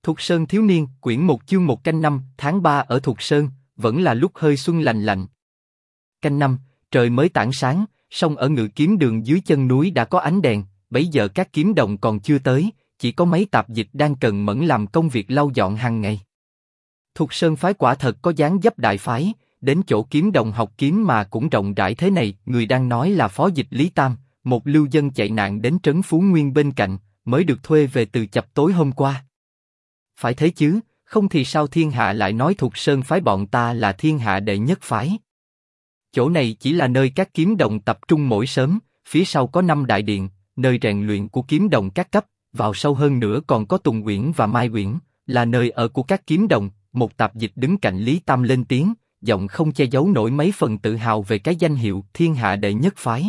Thục Sơn thiếu niên, quyển 1 chương 1 canh 5, tháng 3 ở Thục Sơn, vẫn là lúc hơi xuân lạnh lạnh. Canh 5, trời mới tảng sáng, song ở Ngự Kiếm Đường dưới chân núi đã có ánh đèn, bấy giờ các kiếm đồng còn chưa tới, chỉ có mấy tạp dịch đang cần mẫn làm công việc lau dọn hàng ngày. Thục Sơn phái quả thật có dáng dấp đại phái, đến chỗ kiếm đồng học kiếm mà cũng rộng rãi thế này, người đang nói là phó dịch Lý Tam, một lưu dân chạy nạn đến trấn Phú Nguyên bên cạnh, mới được thuê về từ chập tối hôm qua. Phải thế chứ, không thì sao thiên hạ lại nói Thục Sơn phái bọn ta là thiên hạ đệ nhất phái. Chỗ này chỉ là nơi các kiếm đồng tập trung mỗi sớm, phía sau có 5 đại điện, nơi rèn luyện của kiếm đồng các cấp, vào sâu hơn nữa còn có Tùng Uyển và Mai Uyển, là nơi ở của các kiếm đồng. Một tạp dịch đứng cạnh Lý Tam lên tiếng, giọng không che giấu nổi mấy phần tự hào về cái danh hiệu thiên hạ đệ nhất phái.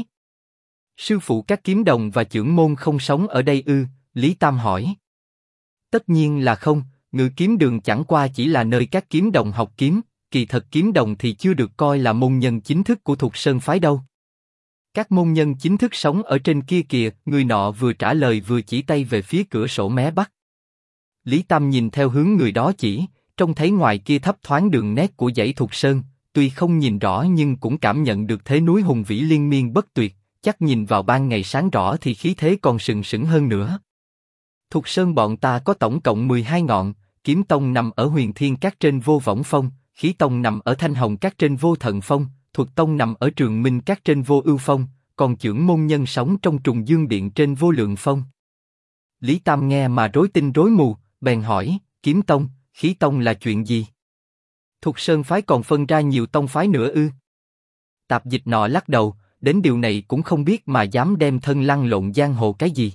Sư phụ các kiếm đồng và trưởng môn không sống ở đây ư? Lý Tam hỏi. Tất nhiên là không, Ngự Kiếm Đường chẳng qua chỉ là nơi các kiếm đồng học kiếm, kỳ thật kiếm đồng thì chưa được coi là môn nhân chính thức của Thục Sơn phái đâu. Các môn nhân chính thức sống ở trên kia kìa, người nọ vừa trả lời vừa chỉ tay về phía cửa sổ mé bắc. Lý Tam nhìn theo hướng người đó chỉ, trông thấy ngoài kia thấp thoáng đường nét của dãy Thục Sơn, tuy không nhìn rõ nhưng cũng cảm nhận được thế núi hùng vĩ liên miên bất tuyệt, chắc nhìn vào ban ngày sáng rõ thì khí thế còn sừng sững hơn nữa. Thục Sơn bọn ta có tổng cộng 12 ngọn, Kiếm Tông nằm ở Huyền Thiên Các trên Vô Võng Phong, Khí Tông nằm ở Thanh Hồng Các trên Vô Thần Phong, Thuật Tông nằm ở Trường Minh Các trên Vô Ưu Phong, còn chưởng môn nhân sống trong Trùng Dương Điện trên Vô Lượng Phong. Lý Tam nghe mà rối tinh rối mù, bèn hỏi, Kiếm Tông, Khí Tông là chuyện gì? Thục Sơn phái còn phân ra nhiều tông phái nữa ư? Tạp dịch nọ lắc đầu, đến điều này cũng không biết mà dám đem thân lăn lộn giang hồ cái gì.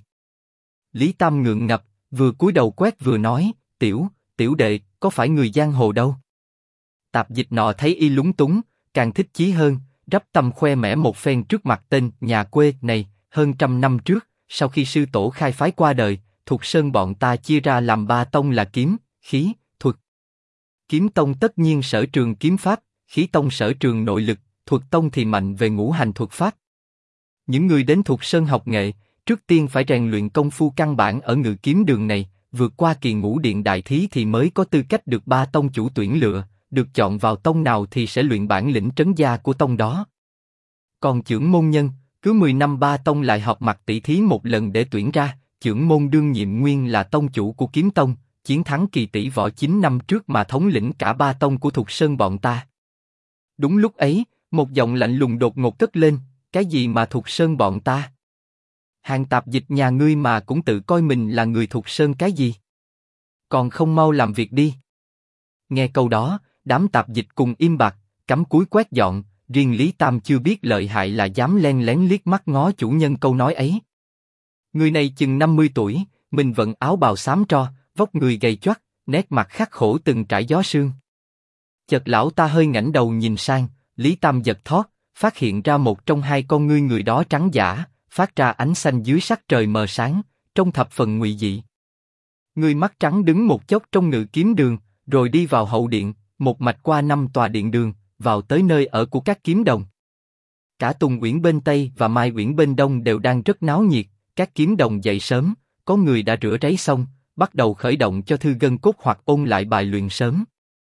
Lý Tam ngượng ngập, vừa cúi đầu quét vừa nói, tiểu đệ, có phải người giang hồ đâu? Tạp dịch nọ thấy y lúng túng, càng thích chí hơn, rắp tâm khoe mẽ một phen trước mặt tên nhà quê này. Hơn 100 năm trước, sau khi sư tổ khai phái qua đời, Thục Sơn bọn ta chia ra làm 3 tông là kiếm, khí, thuật. Kiếm Tông tất nhiên sở trường kiếm pháp, Khí Tông sở trường nội lực, Thuật Tông thì mạnh về ngũ hành thuật pháp. Những người đến Thục Sơn học nghệ, trước tiên phải rèn luyện công phu căn bản ở Ngự Kiếm Đường này, vượt qua kỳ ngũ điện đại thí thì mới có tư cách được 3 tông chủ tuyển lựa, được chọn vào tông nào thì sẽ luyện bản lĩnh trấn gia của tông đó. Còn chưởng môn nhân, cứ 10 năm 3 tông lại họp mặt tỷ thí một lần để tuyển ra, chưởng môn đương nhiệm nguyên là tông chủ của Kiếm Tông, chiến thắng kỳ tỷ võ 9 năm trước mà thống lĩnh cả 3 tông của Thục Sơn bọn ta. Đúng lúc ấy, một giọng lạnh lùng đột ngột cất lên, cái gì mà Thục Sơn bọn ta? Hàng tạp dịch nhà ngươi mà cũng tự coi mình là người Thục Sơn cái gì? Còn không mau làm việc đi. Nghe câu đó, đám tạp dịch cùng im bặt, cắm cúi quét dọn, riêng Lý Tam chưa biết lợi hại là dám len lén liếc mắt ngó chủ nhân câu nói ấy. Người này chừng 50 tuổi, mình vận áo bào xám tro, vóc người gầy choắt, nét mặt khắc khổ từng trải gió sương. Chợt lão ta hơi ngẩng đầu nhìn sang, Lý Tam giật thót, phát hiện ra một trong hai con ngươi người đó trắng giả, phát ra ánh xanh dưới sắc trời mờ sáng, trông thập phần ngụy dị. Người mắt trắng đứng một chốc trong Ngự Kiếm Đường, rồi đi vào hậu điện, một mạch qua 5 tòa điện đường, vào tới nơi ở của các kiếm đồng. Cả Tùng Uyển bên Tây và Mai Uyển bên Đông đều đang rất náo nhiệt, các kiếm đồng dậy sớm, có người đã rửa ráy xong, bắt đầu khởi động cho thư gân cốt hoặc ôn lại bài luyện sớm.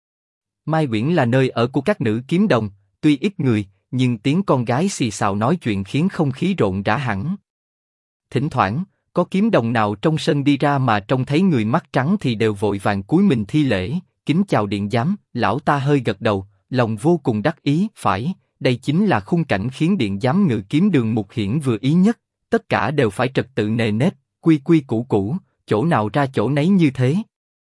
Mai Uyển là nơi ở của các nữ kiếm đồng, tuy ít người, nhưng tiếng con gái xì xào nói chuyện khiến không khí rộn rã hẳn. Thỉnh thoảng, có kiếm đồng nào trong sân đi ra mà trông thấy người mắt trắng thì đều vội vàng cúi mình thi lễ, kính chào điện giám. Lão ta hơi gật đầu, lòng vô cùng đắc ý. Phải, đây chính là khung cảnh khiến điện giám Ngự Kiếm Đường Mục Hiển vừa ý nhất. Tất cả đều phải trật tự nề nếp, quy quy củ củ, chỗ nào ra chỗ nấy như thế.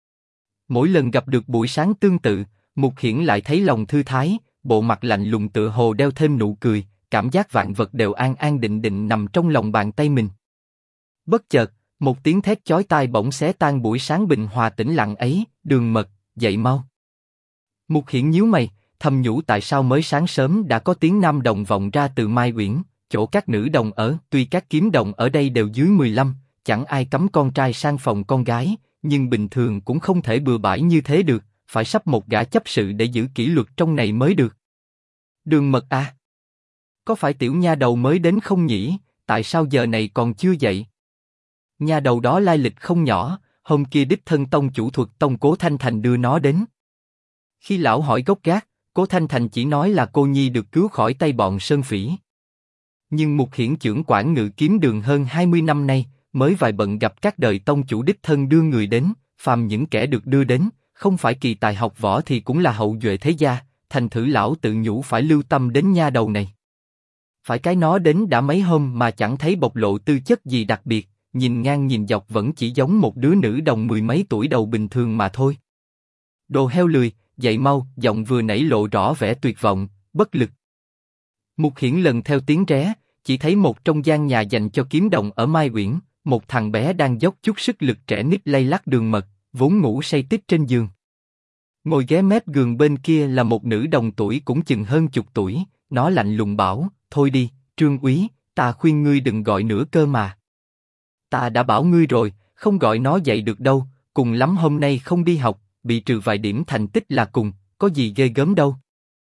Mỗi lần gặp được buổi sáng tương tự, Mục Hiển lại thấy lòng thư thái, bộ mặt lạnh lùng tựa hồ đeo thêm nụ cười, cảm giác vạn vật đều an an định định nằm trong lòng bàn tay mình. Bất chợt, một tiếng thét chói tai bỗng xé tan buổi sáng bình hòa tĩnh lặng ấy. Đường Mật, dậy mau. Mục Hiển nhíu mày, thầm nhủ tại sao mới sáng sớm đã có tiếng nam đồng vọng ra từ Mai Uyển, chỗ các nữ đồng ở. Tuy các kiếm đồng ở đây đều dưới 15, chẳng ai cấm con trai sang phòng con gái, nhưng bình thường cũng không thể bừa bãi như thế được, phải sắp một gã chấp sự để giữ kỷ luật trong này mới được. Đường Mật à? Có phải tiểu nha đầu mới đến không nhỉ? Tại sao giờ này còn chưa dậy? Nha đầu đó lai lịch không nhỏ, hôm kia đích thân tông chủ thuật tông Cố Thanh Thành đưa nó đến. Khi lão hỏi gốc gác, Cố Thanh Thành chỉ nói là cô nhi được cứu khỏi tay bọn Sơn Phỉ. Nhưng Mục Hiển chưởng quản Ngự Kiếm Đường hơn 20 năm nay, mới vài bận gặp các đời tông chủ đích thân đưa người đến, phàm những kẻ được đưa đến, không phải kỳ tài học võ thì cũng là hậu duệ thế gia, thành thử lão tự nhủ phải lưu tâm đến nha đầu này. Phải cái nó đến đã mấy hôm mà chẳng thấy bộc lộ tư chất gì đặc biệt, nhìn ngang nhìn dọc vẫn chỉ giống một đứa nữ đồng mười mấy tuổi đầu bình thường mà thôi. Đồ heo lười, dậy mau, giọng vừa nãy lộ rõ vẻ tuyệt vọng, bất lực. Mục Hiển lần theo tiếng ré, chỉ thấy một trong gian nhà dành cho kiếm đồng ở Mai Uyển, một thằng bé đang dốc chút sức lực trẻ nít lay lắc Đường Mật, vốn ngủ say tít trên giường. Ngồi ghé mép giường bên kia là một nữ đồng tuổi cũng chừng hơn chục tuổi, nó lạnh lùng bảo, thôi đi, Trương úy, ta khuyên ngươi đừng gọi nữa cơ mà. Ta đã bảo ngươi rồi, không gọi nó dậy được đâu, cùng lắm hôm nay không đi học, bị trừ vài điểm thành tích là cùng, có gì ghê gớm đâu.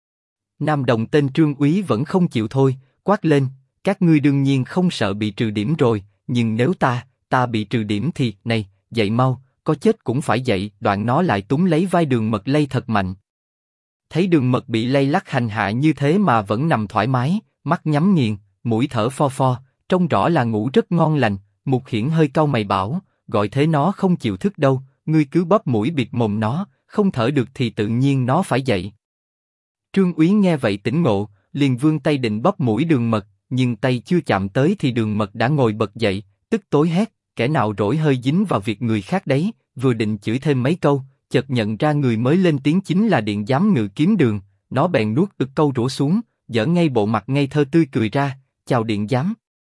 Nam đồng tên Trương úy vẫn không chịu thôi, quát lên, các ngươi đương nhiên không sợ bị trừ điểm rồi, nhưng nếu ta bị trừ điểm thì, này, dậy mau, có chết cũng phải dậy. Đoạn nó lại túm lấy vai Đường Mật lay thật mạnh. Thấy Đường Mật bị lay lắc hành hạ như thế mà vẫn nằm thoải mái, mắt nhắm nghiền, mũi thở phò phò, trông rõ là ngủ rất ngon lành. Mục Hiển hơi cau mày bảo, gọi thế nó không chịu thức đâu, ngươi cứ bóp mũi bịt mồm nó, không thở được thì tự nhiên nó phải dậy. Trương úy nghe vậy tỉnh ngộ, liền vươn tay định bóp mũi Đường Mật, nhưng tay chưa chạm tới thì Đường Mật đã ngồi bật dậy, tức tối hét, kẻ nào rỗi hơi dính vào việc người khác đấy. Vừa định chửi thêm mấy câu, chợt nhận ra người mới lên tiếng chính là điện giám Ngự Kiếm Đường, nó bèn nuốt ực câu rủa xuống, dở ngay bộ mặt ngây thơ tươi cười ra, chào điện giám.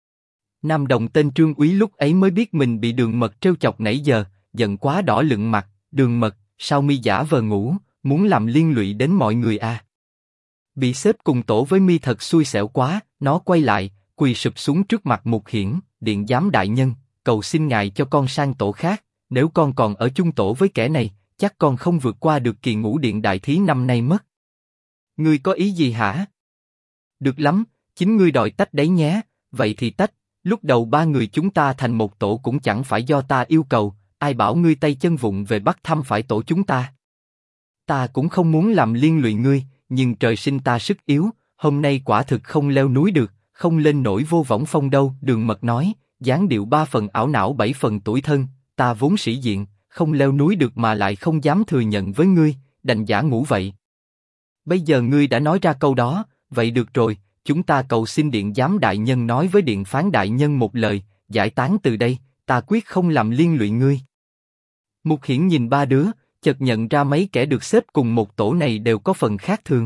Nam đồng tên Trương úy lúc ấy mới biết mình bị Đường Mật trêu chọc nãy giờ, giận quá đỏ lựng mặt, Đường Mật, sao mi giả vờ ngủ, muốn làm liên lụy đến mọi người à? Bị xếp cùng tổ với mi thật xui xẻo quá. Nó quay lại, quỳ sụp xuống trước mặt Mục Hiển, điện giám đại nhân, cầu xin ngài cho con sang tổ khác, nếu con còn ở chung tổ với kẻ này, chắc con không vượt qua được kỳ ngũ điện đại thí năm nay mất. Ngươi có ý gì hả? Được lắm, chính ngươi đòi tách đấy nhé, vậy thì tách, lúc đầu ba người chúng ta thành một tổ cũng chẳng phải do ta yêu cầu, ai bảo ngươi tay chân vụng về bắt thăm phải tổ chúng ta. Ta cũng không muốn làm liên lụy ngươi, nhưng trời sinh ta sức yếu, hôm nay quả thực không leo núi được, không lên nổi vô võng phong đâu. Đường Mật nói, dáng điệu 3 phần ảo não 7 phần tủi thân, ta vốn sĩ diện, không leo núi được mà lại không dám thừa nhận với ngươi, đành giả ngủ vậy. Bây giờ ngươi đã nói ra câu đó, vậy được rồi, chúng ta cầu xin điện giám đại nhân nói với điện phán đại nhân một lời, giải tán từ đây, ta quyết không làm liên lụy ngươi. Mục Hiển nhìn ba đứa, chợt nhận ra mấy kẻ được xếp cùng một tổ này đều có phần khác thường.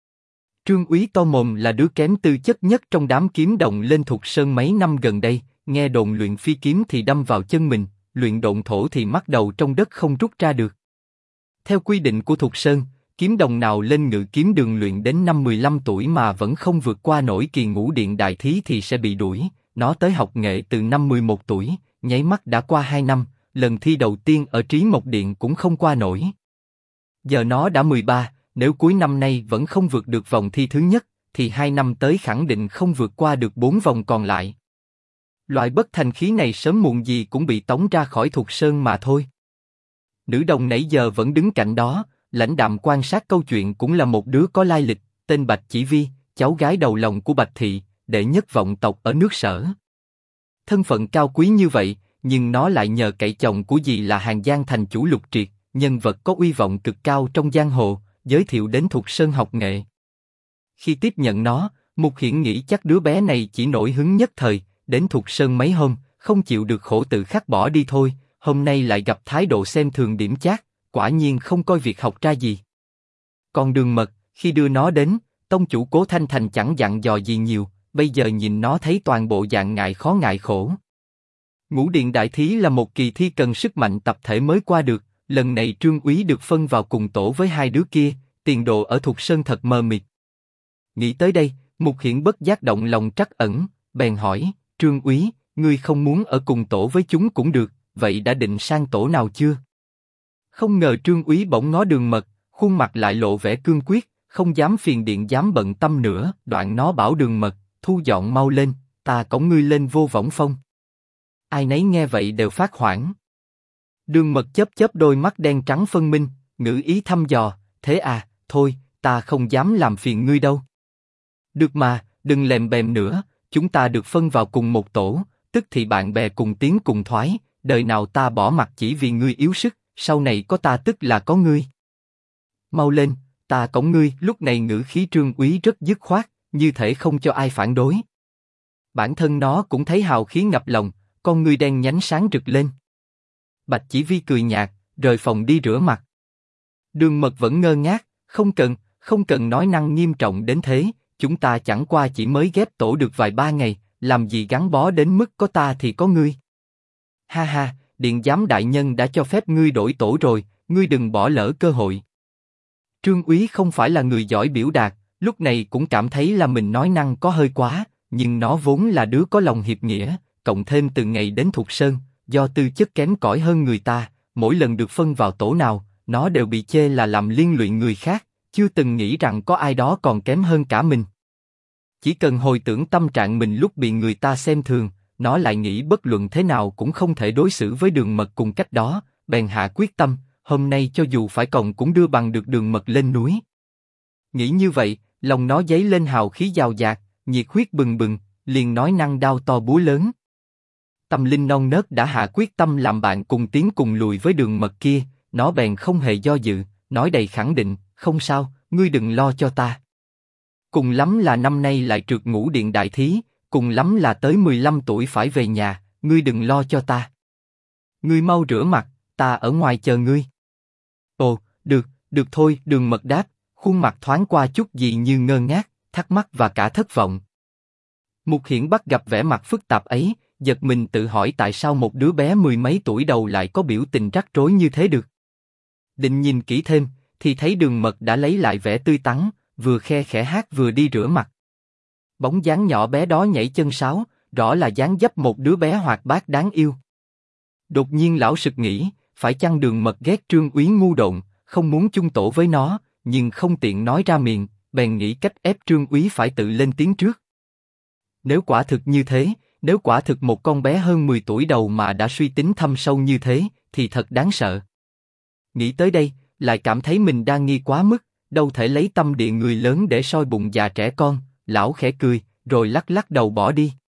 Trương úy to mồm là đứa kém tư chất nhất trong đám kiếm đồng lên Thục Sơn mấy năm gần đây, nghe đồn luyện phi kiếm thì đâm vào chân mình, luyện độn thổ thì mắc đầu trong đất không rút ra được. Theo quy định của Thục Sơn, kiếm đồng nào lên Ngự Kiếm Đường luyện đến năm 15 tuổi mà vẫn không vượt qua nổi kỳ ngũ điện đại thí thì sẽ bị đuổi. Nó tới học nghệ từ năm 11 tuổi, nháy mắt đã qua 2 năm, lần thi đầu tiên ở Trí Mộc Điện cũng không qua nổi. Giờ nó đã 13, nếu cuối năm nay vẫn không vượt được vòng thi thứ nhất, thì 2 năm tới khẳng định không vượt qua được 4 vòng còn lại. Loại bất thành khí này sớm muộn gì cũng bị tống ra khỏi Thục Sơn mà thôi. Nữ đồng nãy giờ vẫn đứng cạnh đó, lãnh đạm quan sát câu chuyện, cũng là một đứa có lai lịch, tên Bạch Chỉ Vi, cháu gái đầu lòng của Bạch Thị, đệ nhất vọng tộc ở nước Sở. Thân phận cao quý như vậy, nhưng nó lại nhờ cậy chồng của dì là Hàng Giang thành chủ Lục Triệt, nhân vật có uy vọng cực cao trong giang hồ, giới thiệu đến Thục Sơn học nghệ. Khi tiếp nhận nó, Mục Hiển nghĩ chắc đứa bé này chỉ nổi hứng nhất thời, đến Thục Sơn mấy hôm, không chịu được khổ tự khắc bỏ đi thôi, hôm nay lại gặp thái độ xem thường điểm chát, quả nhiên không coi việc học ra gì. Còn Đường Mật, khi đưa nó đến, tông chủ Cố Thanh Thành chẳng dặn dò gì nhiều, bây giờ nhìn nó thấy toàn bộ dạng ngại khó ngại khổ. Ngũ điện đại thí là một kỳ thi cần sức mạnh tập thể mới qua được, lần này Trương úy được phân vào cùng tổ với hai đứa kia, tiền đồ ở Thục Sơn thật mờ mịt. Nghĩ tới đây, Mục Hiển bất giác động lòng trắc ẩn, bèn hỏi, Trương úy, ngươi không muốn ở cùng tổ với chúng cũng được, vậy đã định sang tổ nào chưa? Không ngờ Trương úy bỗng ngó Đường Mật, khuôn mặt lại lộ vẻ cương quyết, không dám phiền điện giám bận tâm nữa. Đoạn nó bảo Đường Mật, thu dọn mau lên, ta cõng ngươi lên vô võng phong. Ai nấy nghe vậy đều phát hoảng. Đường Mật chớp chớp đôi mắt đen trắng phân minh, ngữ ý thăm dò, thế à, thôi, ta không dám làm phiền ngươi đâu. Được mà, đừng lèm bèm nữa, chúng ta được phân vào cùng một tổ, tức thì bạn bè cùng tiến cùng thoái, đời nào ta bỏ mặc chỉ vì ngươi yếu sức, sau này có ta tức là có ngươi. Mau lên, ta cõng ngươi. Lúc này ngữ khí Trương Úy rất dứt khoát, như thể không cho ai phản đối. Bản thân nó cũng thấy hào khí ngập lòng, con ngươi đen nhánh sáng rực lên. Bạch Chỉ Vi cười nhạt, rời phòng đi rửa mặt. Đường Mật vẫn ngơ ngác, không cần nói năng nghiêm trọng đến thế, chúng ta chẳng qua chỉ mới ghép tổ được vài ba ngày, làm gì gắn bó đến mức có ta thì có ngươi. Ha ha, điện giám đại nhân đã cho phép ngươi đổi tổ rồi, ngươi đừng bỏ lỡ cơ hội. Trương Úy không phải là người giỏi biểu đạt, lúc này cũng cảm thấy là mình nói năng có hơi quá, nhưng nó vốn là đứa có lòng hiệp nghĩa, cộng thêm từ ngày đến Thục Sơn, do tư chất kém cỏi hơn người ta, mỗi lần được phân vào tổ nào, nó đều bị chê là làm liên lụy người khác, chưa từng nghĩ rằng có ai đó còn kém hơn cả mình. Chỉ cần hồi tưởng tâm trạng mình lúc bị người ta xem thường, nó lại nghĩ bất luận thế nào cũng không thể đối xử với Đường Mật cùng cách đó, bèn hạ quyết tâm, hôm nay cho dù phải còng cũng đưa bằng được Đường Mật lên núi. Nghĩ như vậy, lòng nó dấy lên hào khí dào dạt, nhiệt huyết bừng bừng, liền nói năng đao to búa lớn. Tâm linh non nớt đã hạ quyết tâm làm bạn cùng tiến cùng lùi với Đường Mật kia, nó bèn không hề do dự, nói đầy khẳng định, không sao, ngươi đừng lo cho ta. Cùng lắm là năm nay lại trượt ngũ điện đại thí, cùng lắm là tới 15 tuổi phải về nhà, ngươi đừng lo cho ta. Ngươi mau rửa mặt, ta ở ngoài chờ ngươi. Ồ, được thôi. Đường Mật đáp, khuôn mặt thoáng qua chút gì như ngơ ngác, thắc mắc và cả thất vọng. Mục Hiển bắt gặp vẻ mặt phức tạp ấy, giật mình tự hỏi tại sao một đứa bé mười mấy tuổi đầu lại có biểu tình rắc rối như thế được. Định nhìn kỹ thêm, thì thấy Đường Mật đã lấy lại vẻ tươi tắn, vừa khe khẽ hát vừa đi rửa mặt. Bóng dáng nhỏ bé đó nhảy chân sáo, rõ là dáng dấp một đứa bé hoạt bát đáng yêu. Đột nhiên lão sực nghĩ, phải chăng Đường Mật ghét Trương Úy ngu độn, không muốn chung tổ với nó, nhưng không tiện nói ra miệng, bèn nghĩ cách ép Trương Úy phải tự lên tiếng trước. Nếu quả thực như thế, nếu quả thực một con bé hơn 10 tuổi đầu mà đã suy tính thâm sâu như thế, thì thật đáng sợ. Nghĩ tới đây, lại cảm thấy mình đang nghi quá mức, đâu thể lấy tâm địa người lớn để soi bụng già trẻ con. Lão khẽ cười, rồi lắc lắc đầu bỏ đi.